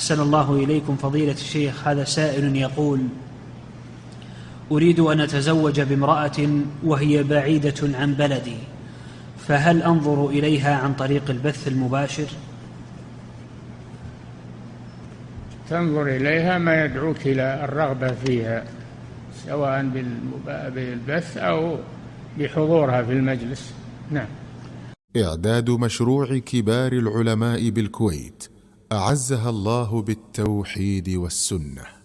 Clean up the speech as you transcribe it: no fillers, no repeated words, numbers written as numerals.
أحسن الله إليكم فضيلة الشيخ. هذا سائل يقول: أريد أن أتزوج بامرأة وهي بعيدة عن بلدي، فهل أنظر إليها عن طريق البث المباشر؟ تنظر إليها ما يدعوك إلى الرغبة فيها، سواء بالبث أو بحضورها في المجلس. نعم. إعداد مشروع كبار العلماء بالكويت أعزها الله بالتوحيد والسنة.